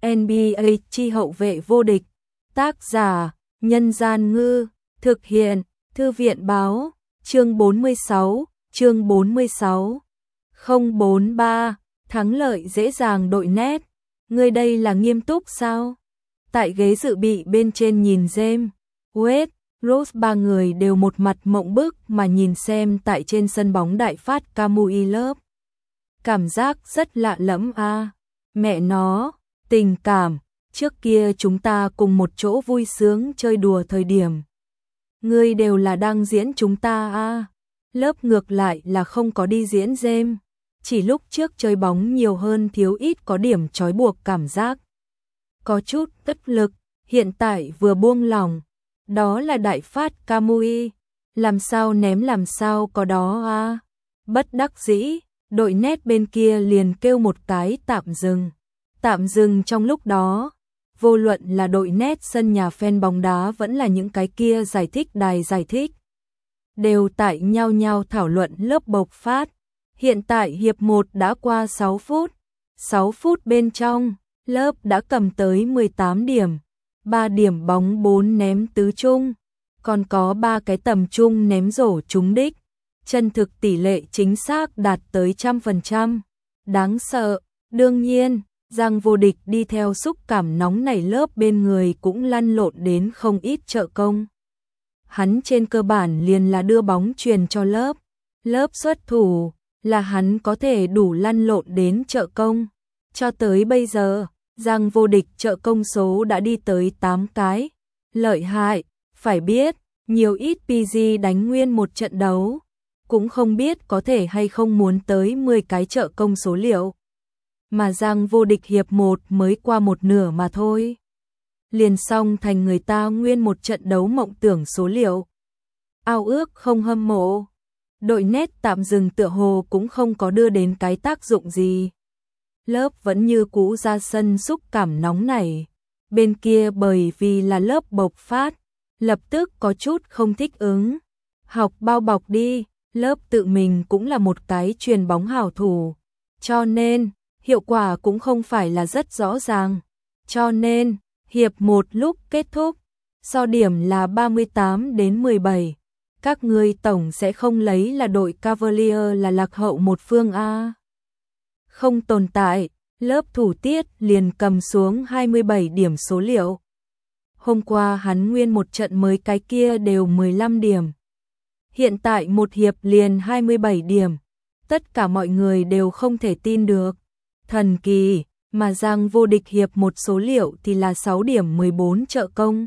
NBA chi hậu vệ vô địch. Tác giả: Nhân Gian Ngư. Thực hiện: Thư viện Báo. Chương 46. 043. Thắng lợi dễ dàng đội nét. Ngươi đây là nghiêm túc sao? Tại ghế dự bị bên trên nhìn James, Wade, Rose ba người đều một mặt mộng bức mà nhìn xem tại trên sân bóng đại phát Kamui lớp. Cảm giác rất lạ lẫm a. Mẹ nó, tình cảm, trước kia chúng ta cùng một chỗ vui sướng chơi đùa thời điểm. Ngươi đều là đang diễn chúng ta a. Lớp ngược lại là không có đi diễn James, chỉ lúc trước chơi bóng nhiều hơn thiếu ít có điểm trói buộc cảm giác. Có chút tức lực, hiện tại vừa buông lỏng, đó là đại phát Kamui, làm sao ném làm sao có đó a. Bất đắc dĩ, đội nét bên kia liền kêu một cái tạm dừng. Tạm dừng trong lúc đó, vô luận là đội nét sân nhà fan bóng đá vẫn là những cái kia giải thích đài giải thích, đều tại nhau nhau thảo luận lớp bộc phát. Hiện tại hiệp 1 đã qua 6 phút. 6 phút bên trong, lớp đã cầm tới 18 điểm, 3 điểm bóng 4 ném tứ trung, còn có 3 cái tầm trung ném rổ trúng đích. Chân thực tỷ lệ chính xác đạt tới 100%. Đáng sợ, đương nhiên, Giang Vô Địch đi theo xúc cảm nóng nảy lớp bên người cũng lăn lộn đến không ít trợ công. Hắn trên cơ bản liền là đưa bóng truyền cho lớp. Lớp xuất thủ là hắn có thể đủ lăn lộn đến trợ công. Cho tới bây giờ, Giang Vô Địch trợ công số đã đi tới 8 cái. Lợi hại, phải biết, nhiều ít PG đánh nguyên một trận đấu, cũng không biết có thể hay không muốn tới 10 cái trợ công số liệu. Mà Giang Vô Địch hiệp 1 mới qua một nửa mà thôi, liền xong thành người ta nguyên một trận đấu mộng tưởng số liệu. Ao ước không hâm mộ. Đội nét tạm dừng tựa hồ cũng không có đưa đến cái tác dụng gì. Lớp vẫn như cũ ra sân xúc cảm nóng nảy. Bên kia bởi vì là lớp bộc phát, lập tức có chút không thích ứng. Học bao bọc đi, lớp tự mình cũng là một cái truyền bóng hảo thủ. Cho nên, hiệu quả cũng không phải là rất rõ ràng. Cho nên, hiệp 1 lúc kết thúc, so điểm là 38-17. Các ngươi tổng sẽ không lấy là đội Cavalier là lạc hậu một phương a. Không tồn tại, lớp thủ tiết liền cầm xuống 27 điểm số liệu. Hôm qua hắn nguyên một trận mới cái kia đều 15 điểm. Hiện tại một hiệp liền 27 điểm. Tất cả mọi người đều không thể tin được. Thần kỳ, mà Giang Vô Địch hiệp một số liệu thì là 6 điểm 14 trợ công.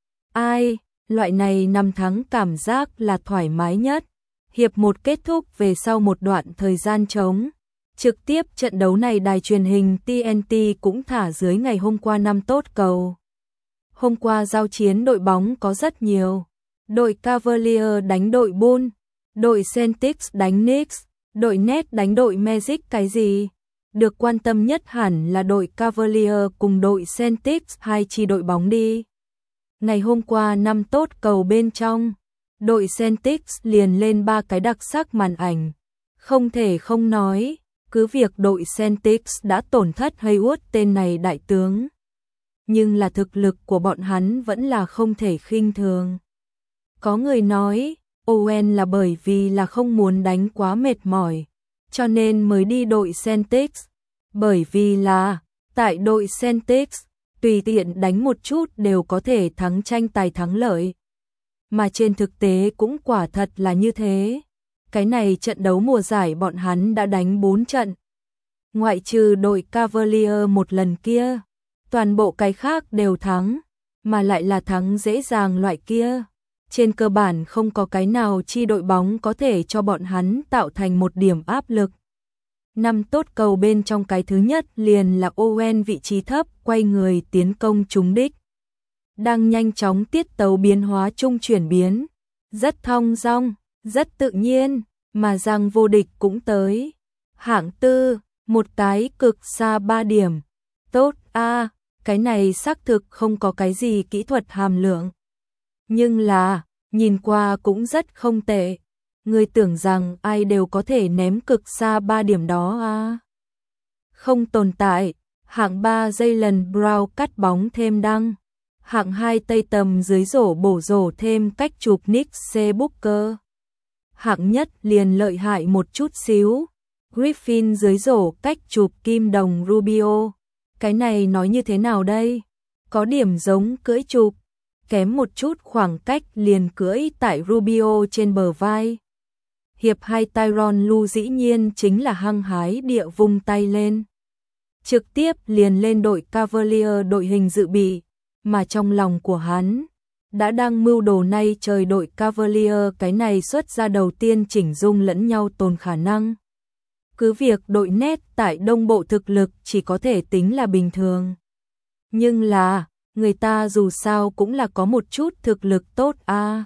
Ai, loại này năm thắng cảm giác là thoải mái nhất. Hiệp 1 kết thúc về sau một đoạn thời gian trống. Trực tiếp trận đấu này đài truyền hình TNT cũng thả dưới ngày hôm qua năm tốt cầu. Hôm qua giao chiến đội bóng có rất nhiều. Đội Cavalier đánh đội Bulls, đội Celtics đánh Knicks, đội Nets đánh đội Magic cái gì? Được quan tâm nhất hẳn là đội Cavalier cùng đội Celtics hai chi đội bóng đi. Ngày hôm qua năm tốt cầu bên trong, đội Celtics liền lên 3 cái đặc sắc màn ảnh. Không thể không nói, cứ việc đội Celtics đã tổn thất Hayward tên này đại tướng, nhưng là thực lực của bọn hắn vẫn là không thể khinh thường. Có người nói, Owen là bởi vì là không muốn đánh quá mệt mỏi, cho nên mới đi đội Celtics. Bởi vì là, tại đội Celtics, tùy tiện đánh một chút đều có thể thắng tranh tài thắng lợi. Mà trên thực tế cũng quả thật là như thế. Cái này trận đấu mùa giải bọn hắn đã đánh 4 trận. Ngoại trừ đội Cavalier một lần kia, toàn bộ cái khác đều thắng, mà lại là thắng dễ dàng loại kia. Trên cơ bản không có cái nào chi đội bóng có thể cho bọn hắn tạo thành một điểm áp lực. Năm tốt cầu bên trong cái thứ nhất liền là Owen vị trí thấp quay người tiến công trúng đích. Đang nhanh chóng tiết tấu biến hóa chung chuyển biến. Rất thong dong, rất tự nhiên, mà Giang Vô Địch cũng tới. Hạng tư, một cái cực xa 3 điểm. Tốt a, cái này xác thực không có cái gì kỹ thuật hàm lượng. Nhưng là, nhìn qua cũng rất không tệ. Người tưởng rằng ai đều có thể ném cực xa 3 điểm đó à? Không tồn tại, Hạng 3 Jaylen Brown cắt bóng thêm đăng. Hạng 2 Tây Tầm dưới rổ bổ rổ thêm cách chụp Nick C. Booker. Hạng nhất liền lợi hại một chút xíu. Griffin dưới rổ cách chụp Kim Đồng Rubio. Cái này nói như thế nào đây? Có điểm giống cưỡi chụp. Kém một chút khoảng cách liền cưỡi tại Rubio trên bờ vai. Hiệp 2 Tyronn Lue dĩ nhiên chính là hăng hái địa vung tay lên. Trực tiếp liền lên đội Cavalier đội hình dự bị, mà trong lòng của hắn đã đang mưu đồ nay trời đội Cavalier cái này xuất ra đầu tiên chỉnh dung lẫn nhau tồn khả năng. Cứ việc đội Nets tại Đông Bộ thực lực chỉ có thể tính là bình thường. Nhưng là, người ta dù sao cũng là có một chút thực lực tốt a.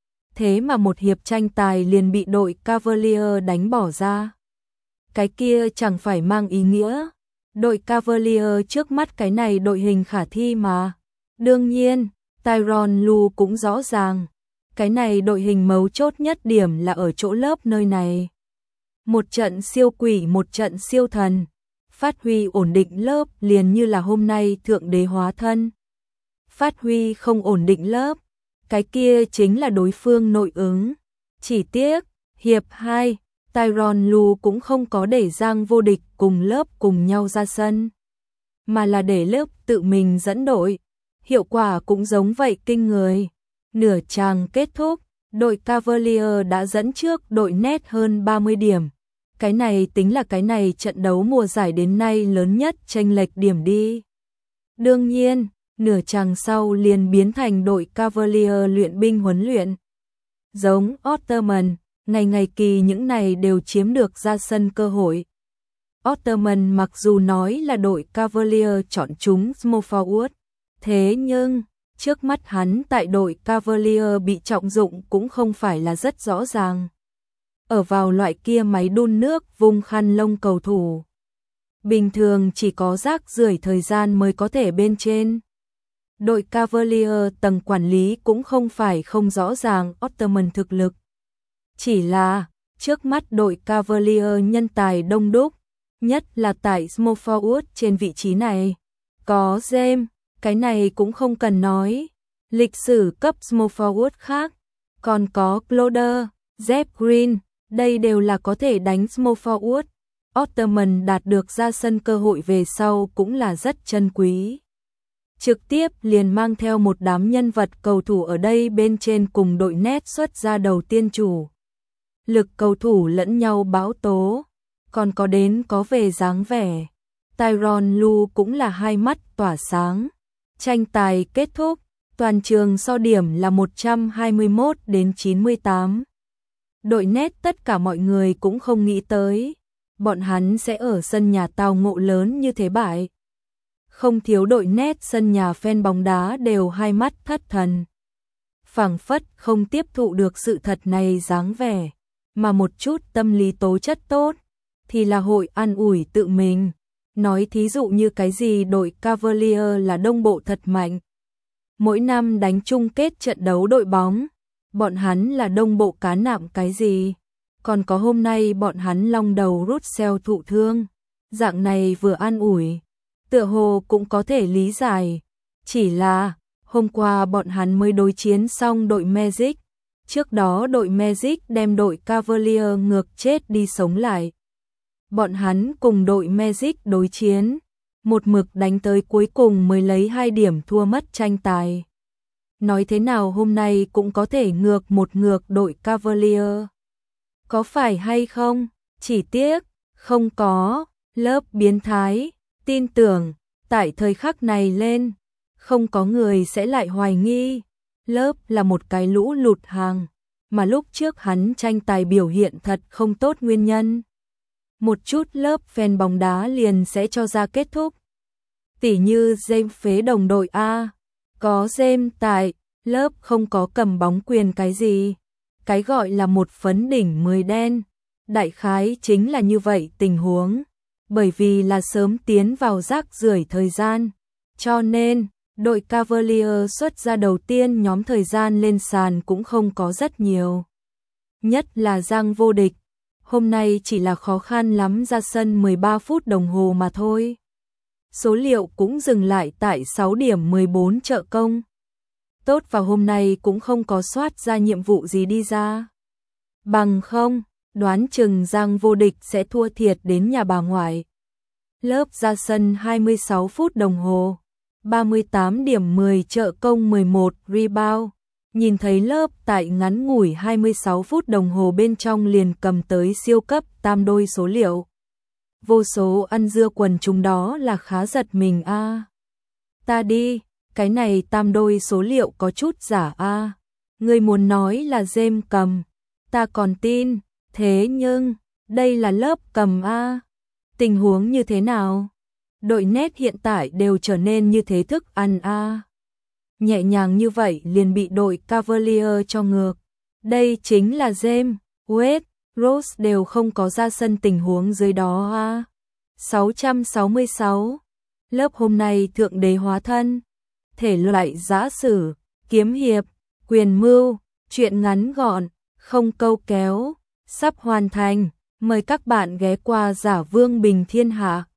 Thế mà một hiệp tranh tài liền bị đội Cavalier đánh bỏ ra. Cái kia chẳng phải mang ý nghĩa. Đội Cavalier trước mắt cái này đội hình khả thi mà. Đương nhiên, Tyronn Lue cũng rõ ràng. Cái này đội hình mấu chốt nhất điểm là ở chỗ lớp nơi này. Một trận siêu quỷ một trận siêu thần. Phát huy ổn định lớp liền như là hôm nay thượng đế hóa thân. Phát huy không ổn định lớp. Cái kia chính là đối phương nội ứng. Chỉ tiếc, hiệp 2, Tyronn Lue cũng không có để Giang Vô Địch cùng lớp cùng nhau ra sân. Mà là để lớp tự mình dẫn đội. Hiệu quả cũng giống vậy kinh người. Nửa chàng kết thúc, đội Cavalier đã dẫn trước đội Nets hơn 30 điểm. Cái này tính là cái này trận đấu mùa giải đến nay lớn nhất chênh lệch điểm đi. Đương nhiên, nửa chàng sau liền biến thành đội Cavalier luyện binh huấn luyện. Giống Otterman, ngày kỳ những này đều chiếm được ra sân cơ hội. Otterman mặc dù nói là đội Cavalier chọn chúng small forward, thế nhưng trước mắt hắn tại đội Cavalier bị trọng dụng cũng không phải là rất rõ ràng. Ở vào loại kia máy đun nước vung khăn lông cầu thủ. Bình thường chỉ có rác rưởi thời gian mới có thể bên trên. Đội Cavalier tầng quản lý cũng không phải không rõ ràng Otterman thực lực. Chỉ là, trước mắt đội Cavalier nhân tài đông đúc, nhất là tại small forward trên vị trí này. Có James, cái này cũng không cần nói. Lịch sử cấp small forward khác, còn có Crowder, Jeff Green, đây đều là có thể đánh small forward. Otterman đạt được ra sân cơ hội về sau cũng là rất chân quý. Trực tiếp liền mang theo một đám nhân vật cầu thủ ở đây bên trên cùng đội Nets xuất ra đầu tiên chủ. Lực cầu thủ lẫn nhau báo tố, còn có đến có về dáng vẻ. Tyronn Lue cũng là hai mắt tỏa sáng. Tranh tài kết thúc, toàn trường so điểm là 121-98. Đội Nets tất cả mọi người cũng không nghĩ tới, bọn hắn sẽ ở sân nhà tao ngộ lớn như thế bại. Không thiếu đội Nets sân nhà fan bóng đá đều hai mắt thất thần. Phảng phất không tiếp thụ được sự thật này dáng vẻ, mà một chút tâm lý tố chất tốt, thì là hội an ủi tự mình. Nói thí dụ như cái gì đội Cavalier là Đông Bộ thật mạnh. Mỗi năm đánh chung kết trận đấu đội bóng, bọn hắn là Đông Bộ cá nạm cái gì. Còn có hôm nay bọn hắn long đầu Russell thụ thương. Dạng này vừa an ủi, tựa hồ cũng có thể lý giải. Chỉ là, hôm qua bọn hắn mới đối chiến xong đội Magic. Trước đó đội Magic đem đội Cavalier ngược chết đi sống lại. Bọn hắn cùng đội Magic đối chiến, một mực đánh tới cuối cùng mới lấy 2 điểm thua mất tranh tài. Nói thế nào hôm nay cũng có thể ngược đội Cavalier. Có phải hay không? Chỉ tiếc, không có, lớp biến thái, tin tưởng, tại thời khắc này lên, không có người sẽ lại hoài nghi. Lớp là một cái lũ lụt hàng, mà lúc trước hắn tranh tài biểu hiện thật không tốt nguyên nhân. Một chút lớp fan bóng đá liền sẽ cho ra kết thúc. Tỉ như James phế đồng đội A, có James tại, lớp không có cầm bóng quyền cái gì. Cái gọi là một phấn đỉnh 10 đen, đại khái chính là như vậy tình huống. Bởi vì là sớm tiến vào rác rưởi thời gian, cho nên đội Cavalier xuất ra đầu tiên nhóm thời gian lên sàn cũng không có rất nhiều. Nhất là Giang Vô Địch, hôm nay chỉ là khó khăn lắm ra sân 13 phút đồng hồ mà thôi. số liệu cũng dừng lại tại 6 điểm 14 trợ công. Tốt và hôm nay cũng không có soát ra nhiệm vụ gì đi ra. Bằng không, đoán chừng Giang Vô Địch sẽ thua thiệt đến nhà bà ngoại. Lớp ra sân 26 phút đồng hồ, 38 điểm 10 trợ công 11 rebound. Nhìn thấy lớp tại ngắn ngủi 26 phút đồng hồ bên trong liền cầm tới siêu cấp tam đôi số liệu. Vô số ăn dưa quần chúng đó là khá giật mình a. Ta đi, cái này tam đôi số liệu có chút giả a. Người muốn nói là James cầm, ta còn tin, thế nhưng, đây là lớp cầm a. Tình huống như thế nào? Đội nét hiện tại đều trở nên như thế thức ăn a. Nhẹ nhàng như vậy liền bị đội Cavalier cho ngược. Đây chính là James, Wade, Rose đều không có ra sân tình huống dưới đó a. 666. Lớp hôm nay thượng đế hóa thân, thể loại giã sử, kiếm hiệp, quyền mưu, truyện ngắn gọn, không câu kéo, sắp hoàn thành. Mời các bạn ghé qua Giả Vương Bình Thiên Hạ.